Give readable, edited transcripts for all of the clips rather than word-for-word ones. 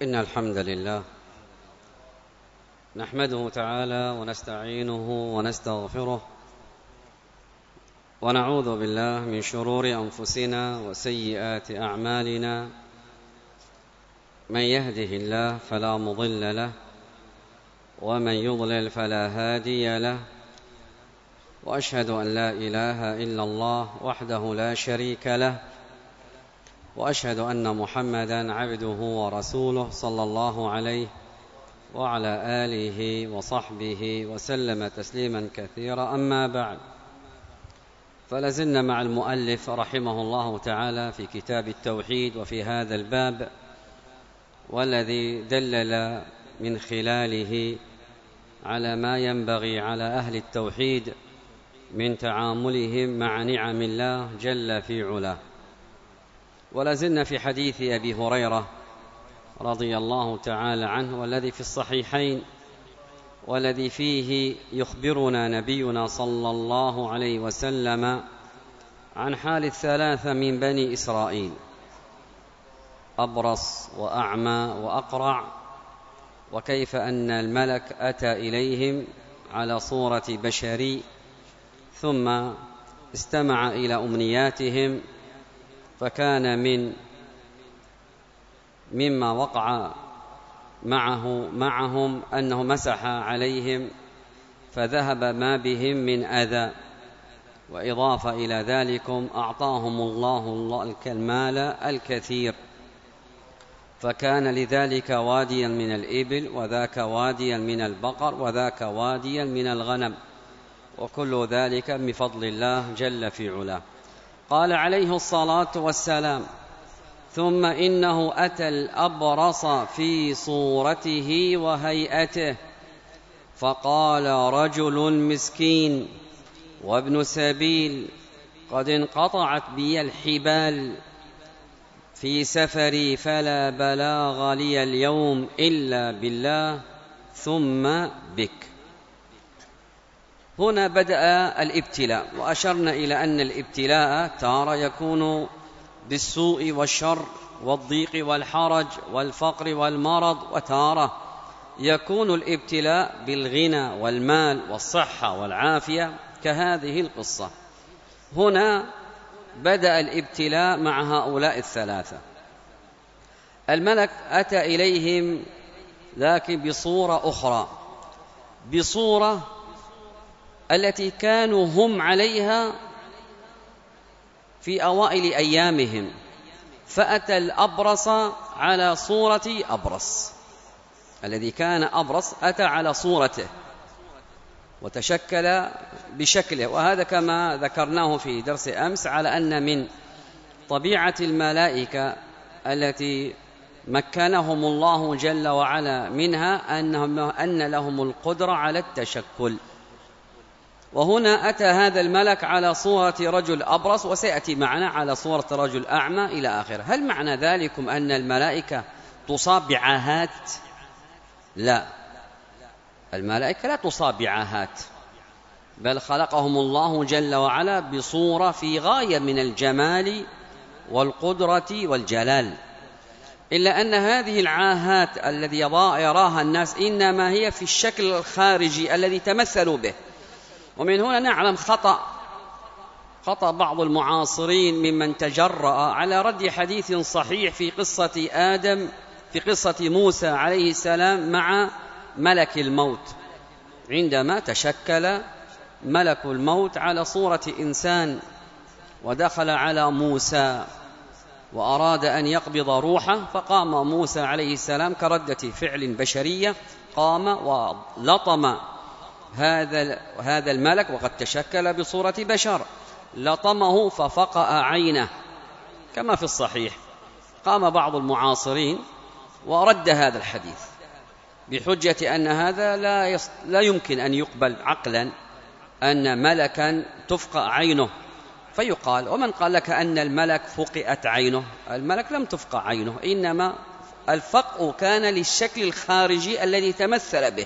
إن الحمد لله نحمده تعالى ونستعينه ونستغفره ونعوذ بالله من شرور أنفسنا وسيئات أعمالنا. من يهده الله فلا مضل له ومن يضلل فلا هادي له، وأشهد أن لا إله إلا الله وحده لا شريك له، وأشهد أن محمدًا عبده ورسوله صلى الله عليه وعلى آله وصحبه وسلم تسليمًا كثيرًا. أما بعد، فلازلنا مع المؤلف رحمه الله تعالى في كتاب التوحيد، وفي هذا الباب والذي دلل من خلاله على ما ينبغي على أهل التوحيد من تعاملهم مع نعم الله جل في علاه. ولازلنا في حديث أبي هريرة رضي الله تعالى عنه، والذي في الصحيحين، والذي فيه يخبرنا نبينا صلى الله عليه وسلم عن حال الثلاثة من بني إسرائيل: أبرص وأعمى وأقرع، وكيف أن الملك أتى إليهم على صورة بشري ثم استمع إلى أمنياتهم، فكان مما وقع معهم أنه مسح عليهم فذهب ما بهم من أذى، وإضافة إلى ذلك أعطاهم الله المال الكثير، فكان لذلك واديا من الإبل، وذاك واديا من البقر، وذاك واديا من الغنم، وكل ذلك بفضل الله جل في علاه. قال عليه الصلاة والسلام: ثم إنه أتى الأبرص في صورته وهيئته، فقال: رجل مسكين وابن سبيل، قد انقطعت بي الحبال في سفري، فلا بلاغ لي اليوم إلا بالله ثم بك. هنا بدأ الابتلاء، وأشرنا إلى أن الابتلاء تارة يكون بالسوء والشر والضيق والحرج والفقر والمرض، وتارة يكون الابتلاء بالغنى والمال والصحة والعافية كهذه القصة. هنا بدأ الابتلاء مع هؤلاء الثلاثة. الملك أتى إليهم لكن بصورة أخرى، بصورة التي كانوا هم عليها في أوائل أيامهم، فأتى الأبرص على صورة أبرص، الذي كان أبرص أتى على صورته وتشكل بشكله. وهذا كما ذكرناه في درس أمس على أن من طبيعة الملائكة التي مكنهم الله جل وعلا منها أن لهم القدرة على التشكل. وهنا أتى هذا الملك على صورة رجل أبرص، وسيأتي معنا على صورة رجل أعمى إلى آخره. هل معنى ذلكم أن الملائكة تصاب بعاهات؟ لا، الملائكة لا تصاب بعاهات، بل خلقهم الله جل وعلا بصورة في غاية من الجمال والقدرة والجلال، إلا أن هذه العاهات الذي يراها الناس إنما هي في الشكل الخارجي الذي تمثلوا به. ومن هنا نعلم خطأ بعض المعاصرين ممن تجرأ على رد حديث صحيح في قصة آدم، في قصة موسى عليه السلام مع ملك الموت، عندما تشكل ملك الموت على صورة إنسان ودخل على موسى وأراد أن يقبض روحه، فقام موسى عليه السلام كردة فعل بشرية، قام ولطم هذا الملك وقد تشكل بصورة بشر، لطمه ففقأ عينه كما في الصحيح. قام بعض المعاصرين ورد هذا الحديث بحجة أن هذا لا يمكن أن يقبل عقلا أن ملكا تفقأ عينه، فيقال: ومن قال لك أن الملك فقئت عينه؟ الملك لم تفقأ عينه، إنما الفقء كان للشكل الخارجي الذي تمثل به،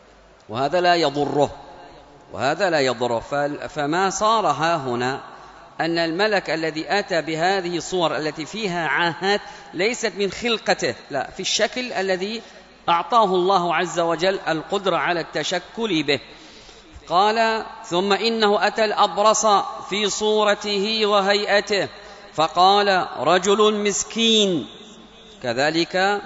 وهذا لا يضره. فما صار ها هنا أن الملك الذي أتى بهذه الصور التي فيها عاهات ليست من خلقته، لا، في الشكل الذي أعطاه الله عز وجل القدرة على التشكل به. قال: ثم إنه أتى الأبرص في صورته وهيئته فقال: رجل مسكين. كذلك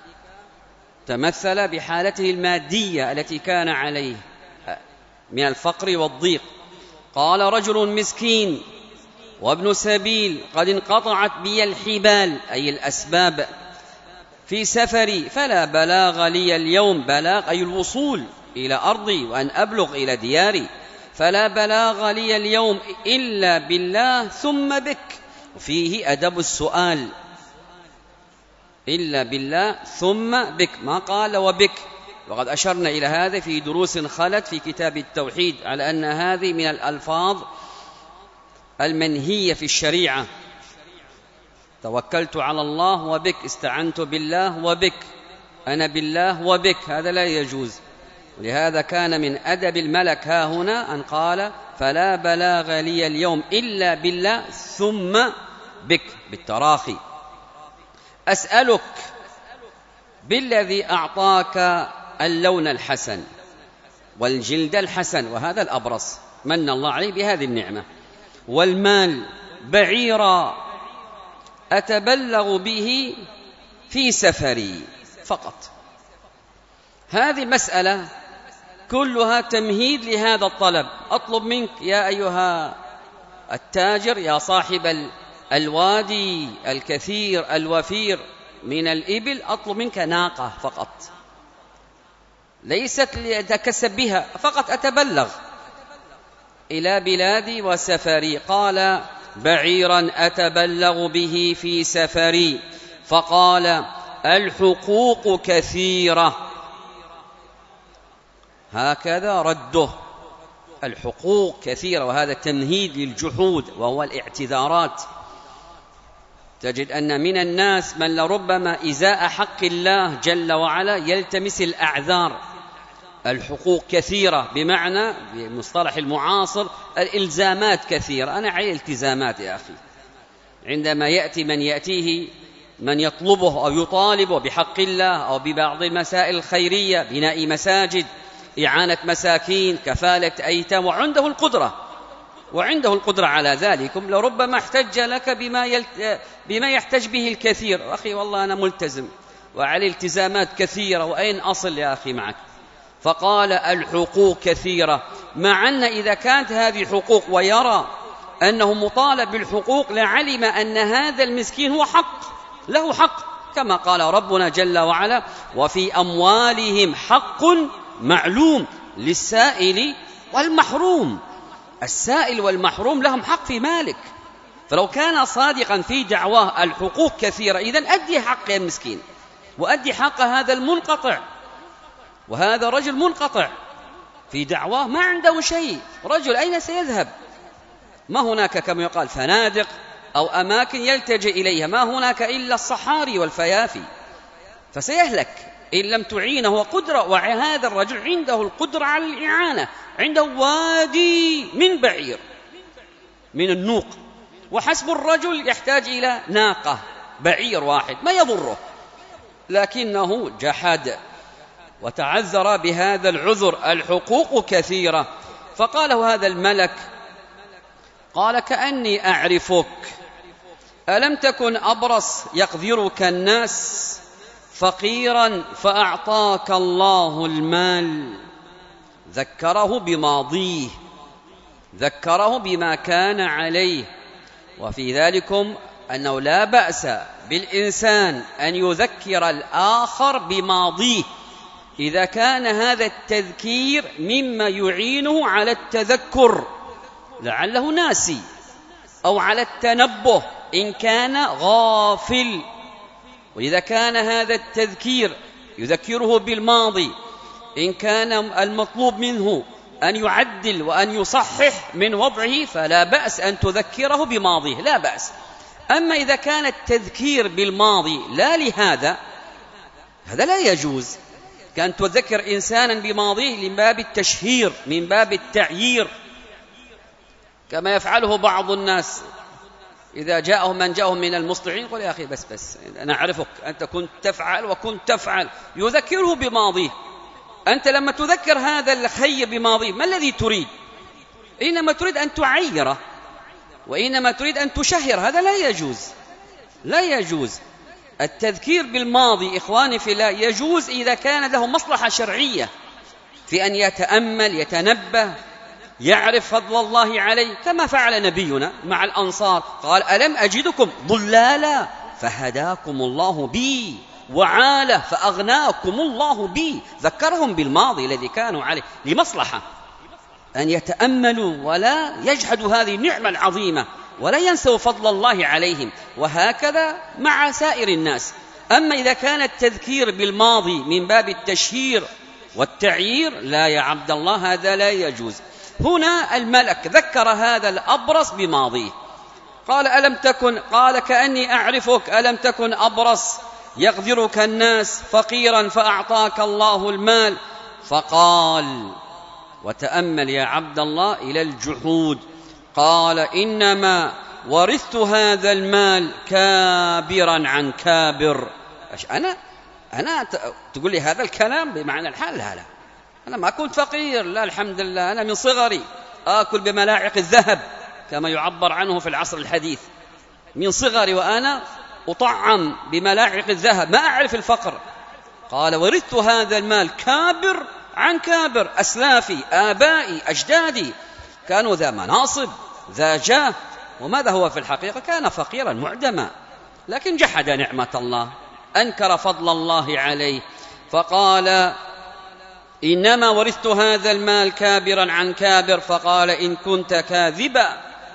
تمثل بحالته المادية التي كان عليه من الفقر والضيق. قال: رجل مسكين وابن سبيل قد انقطعت بي الحبال، أي الأسباب، في سفري فلا بلاغ لي اليوم. بلاغ أي الوصول إلى أرضي وأن أبلغ إلى دياري. فلا بلاغ لي اليوم إلا بالله ثم بك. وفيه أدب السؤال، إلا بالله ثم بك، ما قال وبك. وقد أشرنا إلى هذا في دروس خلت في كتاب التوحيد على أن هذه من الألفاظ المنهية في الشريعة. توكلت على الله وبك، استعنت بالله وبك، أنا بالله وبك، هذا لا يجوز. ولهذا كان من أدب الملك ها هنا أن قال: فلا بلاغ لي اليوم إلا بالله ثم بك، بالتراخي. أسألك بالذي أعطاك اللون الحسن والجلد الحسن، وهذا الأبرص من الله عليه بهذه النعمة، والمال، بعيرا أتبلغ به في سفري فقط. هذه مسألة كلها تمهيد لهذا الطلب. أطلب منك يا أيها التاجر، يا صاحب الوادي الكثير الوفير من الإبل، أطلب منك ناقة فقط، ليست لأتكسب بها، فقط أتبلغ إلى بلادي وسفري. قال: بعيرا أتبلغ به في سفري. فقال: الحقوق كثيرة. هكذا رده، الحقوق كثيرة، وهذا تمهيد للجحود وهو الاعتذارات. تجد أن من الناس من لربما إزاء حق الله جل وعلا يلتمس الأعذار. الحقوق كثيرة بمعنى بمصطلح المعاصر الإلزامات كثيرة. أنا علي التزامات يا أخي. عندما يأتي من يأتيه من يطلبه أو يطالبه بحق الله أو ببعض المسائل الخيرية، بناء مساجد، إعانة مساكين، كفالة أيتام، وعنده القدرة على ذلك، لربما احتج لك بما يحتج به الكثير. أخي والله أنا ملتزم وعلي التزامات كثيرة، وأين أصل يا أخي معك؟ فقال: الحقوق كثيرة. مع أن إذا كانت هذه حقوق ويرى أنه مطالب بالحقوق لعلم أن هذا المسكين هو له حق، كما قال ربنا جل وعلا: وفي أموالهم حق معلوم للسائل والمحروم. السائل والمحروم لهم حق في مالك. فلو كان صادقا في دعواه الحقوق كثيرة، إذن أدي حق المسكين وأدي حق هذا المنقطع. وهذا رجل منقطع في دعواه، ما عنده شيء، رجل أين سيذهب؟ ما هناك كما يقال فنادق أو أماكن يلتجئ إليها، ما هناك إلا الصحاري والفيافي، فسيهلك إن لم تعينه وقدرة. وهذا الرجل عنده القدرة على الإعانة، عنده وادي من بعير من النوق، وحسب الرجل يحتاج إلى ناقة، بعير واحد ما يضره، لكنه جحد وتعذر بهذا العذر: الحقوق كثيرة. فقاله هذا الملك، قال: كأني أعرفك، ألم تكن أبرص يقذرك الناس فقيرا فأعطاك الله المال؟ ذكره بماضيه، ذكره بما كان عليه. وفي ذلكم أنه لا بأس بالإنسان أن يذكر الآخر بماضيه إذا كان هذا التذكير مما يعينه على التذكر، لعله ناسي، أو على التنبه إن كان غافل. وإذا كان هذا التذكير يذكره بالماضي إن كان المطلوب منه أن يعدل وأن يصحح من وضعه، فلا بأس أن تذكره بماضيه، لا بأس. أما إذا كان التذكير بالماضي لا لهذا، هذا لا يجوز. كان تذكر إنسانا بماضيه من باب التشهير، من باب التعيير. كما يفعله بعض الناس إذا جاءهم من جاءهم من المصلحين قل يا أخي بس أنا أعرفك أنت كنت تفعل وكنت تفعل، يذكره بماضيه. أنت لما تذكر هذا الخير بماضيه ما الذي تريد؟ إنما تريد أن تعيره، وإنما تريد أن تشهر، هذا لا يجوز. لا يجوز التذكير بالماضي إخواني في الله، يجوز إذا كان له مصلحة شرعية في أن يتأمل يتنبه يعرف فضل الله عليه، كما فعل نبينا مع الأنصار، قال ألم أجدكم ضلالا فهداكم الله بي وعاله فأغناكم الله بي. ذكرهم بالماضي الذي كانوا عليه لمصلحة، أن يتأملوا ولا يجحدوا هذه النعمة العظيمة ولا ينسوا فضل الله عليهم، وهكذا مع سائر الناس. أما إذا كان التذكير بالماضي من باب التشهير والتعيير لا يا عبد الله، هذا لا يجوز. هنا الملك ذكر هذا الأبرص بماضيه، قال ألم تكن، قال كأني أعرفك، ألم تكن أبرص يغذرك الناس فقيرا فأعطاك الله المال. فقال، وتأمل يا عبد الله إلى الجحود، قال إنما ورثت هذا المال كابرا عن كابر. أنا تقول لي هذا الكلام بمعنى الحال؟ لا أنا ما كنت فقير، لا الحمد لله، أنا من صغري آكل بملاعق الذهب كما يعبر عنه في العصر الحديث، من صغري وأنا أطعم بملاعق الذهب، ما أعرف الفقر. قال ورثت هذا المال كابر عن كابر، أسلافي آبائي أجدادي كانوا ذا مناصب ذا جاه، وماذا هو في الحقيقة؟ كان فقيرا معدما، لكن جحد نعمة الله، أنكر فضل الله عليه. فقال إنما ورثت هذا المال كابرا عن كابر. فقال إن كنت كاذبا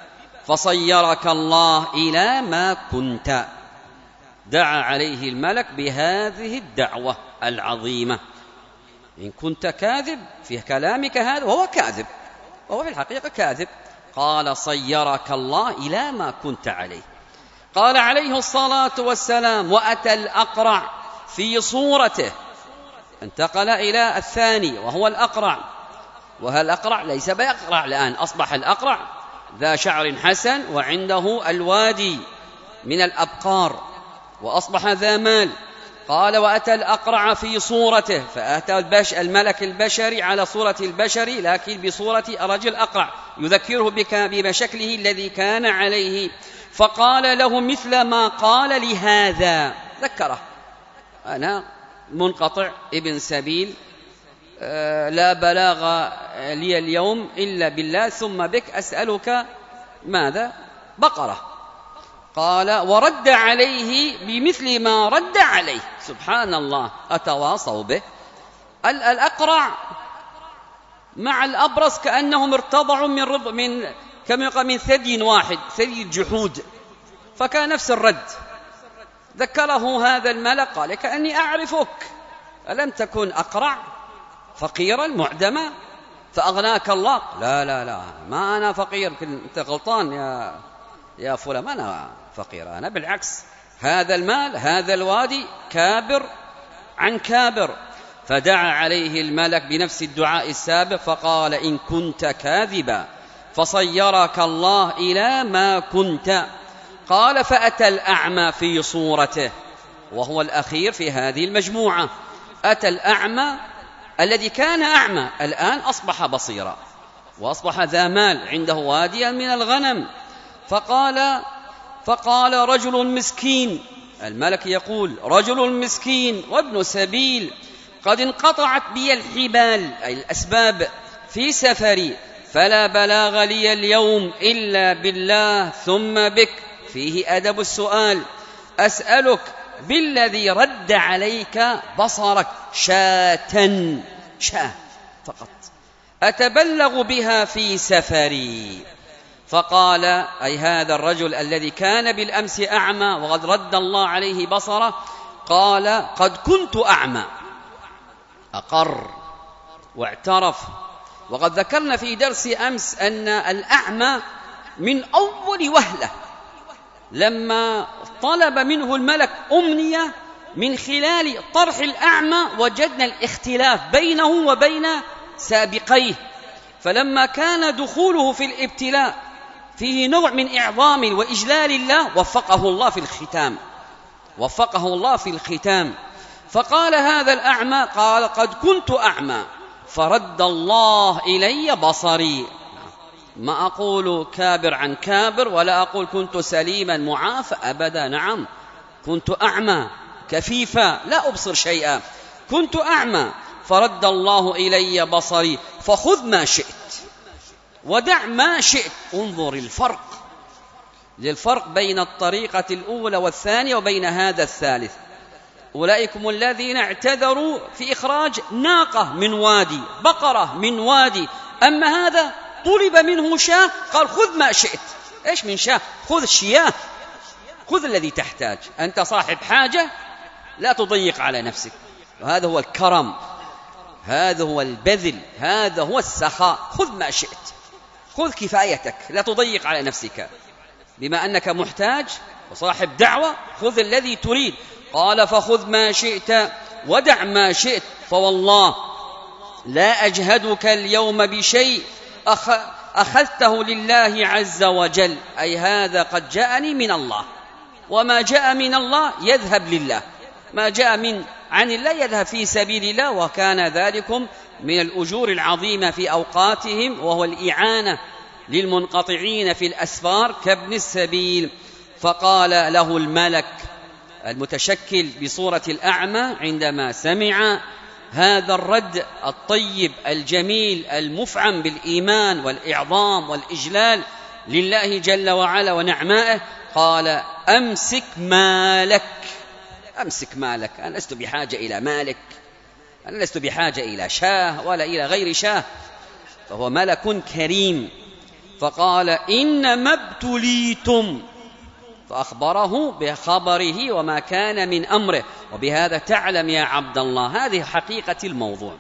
فصيرك الله إلى ما كنت. دعا عليه الملك بهذه الدعوة العظيمة، إن كنت كاذب في كلامك هذا، وهو كاذب، وهو في الحقيقة كاذب. قال صيرك الله إلى ما كنت عليه. قال عليه الصلاة والسلام وأتى الأقرع في صورته، انتقل إلى الثاني وهو الأقرع، وهذا الأقرع ليس بأقرع الآن، أصبح الأقرع ذا شعر حسن وعنده الوادي من الأبقار وأصبح ذا مال. قال وأتى الأقرع في صورته، فأتى الملك البشري على صورة البشري لكن بصورة رجل أقرع، يذكره بشكله الذي كان عليه. فقال له مثل ما قال لهذا، ذكره أنا منقطع ابن سبيل، لا بلاغ لي اليوم إلا بالله، ثم بك أسألك ماذا؟ بقرة. قال ورد عليه بمثل ما رد عليه. سبحان الله، أتواصوا به. الأقرع مع الأبرص كأنهم ارتضعوا من ثدي واحد، ثدي الجحود، فكان نفس الرد. ذكره هذا الملك قال كأني أعرفك، ألم تكن أقرع فقيرا معدما فأغناك الله؟ لا ما أنا فقير، أنت غلطان يا فلان، ما أنا فقير، أنا بالعكس، هذا المال هذا الوادي كابر عن كابر. فدعا عليه الملك بنفس الدعاء السابق، فقال إن كنت كاذبا فصيرك الله إلى ما كنت. قال فأتى الأعمى في صورته، وهو الأخير في هذه المجموعة. أتى الأعمى الذي كان أعمى الآن أصبح بصيرا، وأصبح ذا مال، عنده واديا من الغنم. فقال رجل مسكين، الملك يقول رجل مسكين وابن سبيل قد انقطعت بي الحبال أي الأسباب في سفري، فلا بلاغ لي اليوم إلا بالله ثم بك. فيه أدب السؤال، أسألك بالذي رد عليك بصرك، شاة فقط أتبلغ بها في سفري. فقال أي هذا الرجل الذي كان بالأمس أعمى وقد رد الله عليه بصره، قال قد كنت أعمى، أقر واعترف. وقد ذكرنا في درس أمس أن الأعمى من أول وهلة لما طلب منه الملك أمنية من خلال طرح الأعمى وجدنا الاختلاف بينه وبين سابقيه. فلما كان دخوله في الابتلاء فيه نوع من إعظام وإجلال الله، وفقه الله في الختام فقال هذا الأعمى قال قد كنت أعمى فرد الله إلي بصري. ما أقول كابر عن كابر، ولا أقول كنت سليما معافى أبدا، نعم كنت أعمى كفيفا لا أبصر شيئا، كنت أعمى فرد الله إلي بصري، فخذ ما شئت ودع ما شئت. انظر للفرق بين الطريقة الأولى والثانية وبين هذا الثالث. أولئكم الذين اعتذروا في إخراج ناقة من وادي، بقرة من وادي، أما هذا طلب منه شاة قال خذ ما شئت. إيش من شاة؟ خذ شياه، خذ الذي تحتاج، أنت صاحب حاجة لا تضيق على نفسك. وهذا هو الكرم، هذا هو البذل، هذا هو السخاء. خذ ما شئت، خذ كفايتك، لا تضيق على نفسك، بما أنك محتاج وصاحب دعوة خذ الذي تريد. قال فخذ ما شئت ودع ما شئت، فوالله لا أجهدك اليوم بشيء أخذته لله عز وجل، أي هذا قد جاءني من الله، وما جاء من الله يذهب لله، ما جاء عن الله يذهب في سبيل الله، وكان ذلكم من الأجور العظيمة في أوقاتهم، وهو الإعانة للمنقطعين في الأسفار كابن السبيل. فقال له الملك المتشكل بصورة الأعمى عندما سمع هذا الرد الطيب الجميل المفعم بالإيمان والإعظام والإجلال لله جل وعلا ونعمائه، قال أمسك مالك، أمسك مالك، أنا لست بحاجة إلى مالك، أنا لست بحاجة إلى شاه ولا إلى غير شاه، فهو ملك كريم. فقال إنما ابتليتم، فأخبره بخبره وما كان من أمره. وبهذا تعلم يا عبد الله هذه حقيقة الموضوع،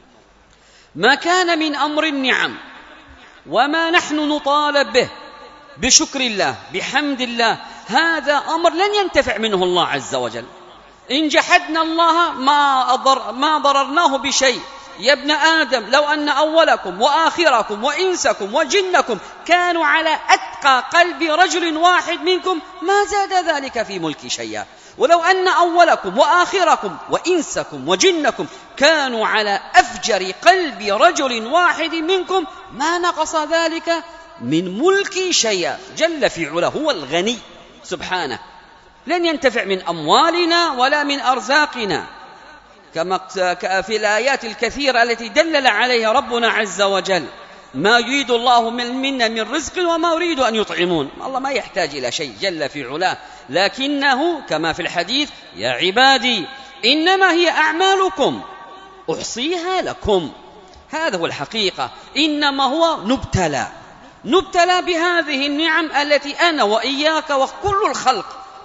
ما كان من أمر النعم وما نحن نطالب به بشكر الله بحمد الله، هذا أمر لن ينتفع منه الله عز وجل. إن جحدنا الله ما ضررناه بشيء. يا ابن آدم لو أن أولكم وآخركم وإنسكم وجنكم كانوا على أتقى قلب رجل واحد منكم ما زاد ذلك في ملكي شيئا، ولو أن أولكم وآخركم وإنسكم وجنكم كانوا على أفجر قلب رجل واحد منكم ما نقص ذلك من ملكي شيئا. جل في علاه، هو الغني سبحانه، لن ينتفع من أموالنا ولا من أرزاقنا، كما في الآيات الكثيرة التي دلل عليها ربنا عز وجل. ما يريد الله منا من رزق وما يريد أن يطعمون، الله ما يحتاج إلى شيء جل في علاه، لكنه كما في الحديث يا عبادي إنما هي أعمالكم أحصيها لكم. هذا هو الحقيقة، إنما هو نبتلى بهذه النعم التي أنا وإياك وكل الخلق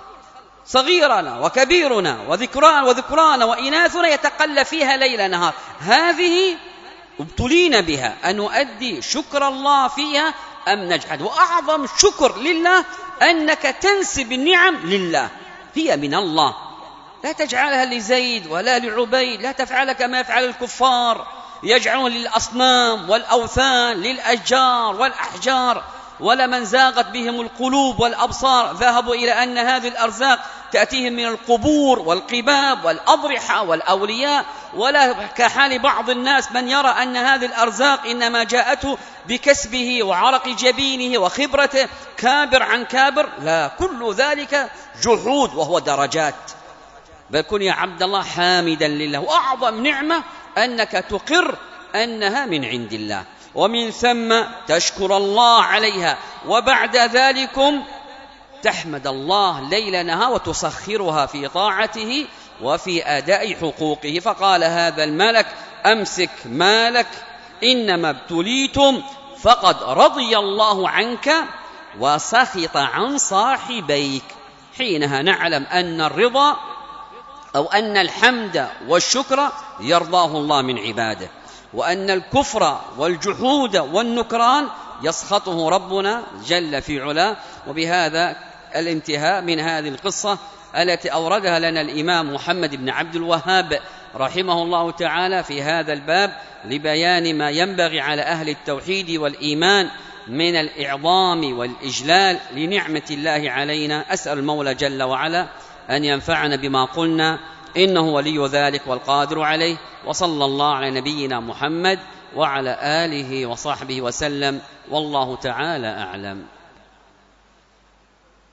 صغيرنا وكبيرنا وذكرانا وإناثنا يتقلى فيها ليل نهار، هذه ابتلينا بها، أن نؤدي شكر الله فيها أم نجحد. وأعظم شكر لله أنك تنسب النعم لله، هي من الله، لا تجعلها لزيد ولا لعبيد، لا تفعل كما يفعل الكفار، يجعلون للأصنام والأوثان للأشجار والأحجار. ولمن زاغت بهم القلوب والأبصار ذهبوا إلى أن هذه الأرزاق تأتيهم من القبور والقباب والأضرحة والأولياء، ولا كحال بعض الناس من يرى أن هذه الأرزاق إنما جاءته بكسبه وعرق جبينه وخبرته كابر عن كابر. لا، كل ذلك جحود وهو درجات. بل كن يا عبد الله حامدا لله، وأعظم نعمة أنك تقر أنها من عند الله، ومن ثم تشكر الله عليها، وبعد ذلكم تحمد الله ليل نهار وتسخرها في طاعته وفي أداء حقوقه. فقال هذا الملك أمسك مالك إنما ابتليتم فقد رضي الله عنك وسخط عن صاحبيك. حينها نعلم أن الرضا أو أن الحمد والشكر يرضاه الله من عباده، وأن الكفر والجحود والنكران يسخطه ربنا جل في علاه. وبهذا الانتهاء من هذه القصة التي أوردها لنا الإمام محمد بن عبد الوهاب رحمه الله تعالى في هذا الباب لبيان ما ينبغي على أهل التوحيد والإيمان من الإعظام والإجلال لنعمة الله علينا. أسأل المولى جل وعلا أن ينفعنا بما قلنا، إنه ولي ذلك والقادر عليه. وصلى الله على نبينا محمد وعلى آله وصحبه وسلم، والله تعالى أعلم.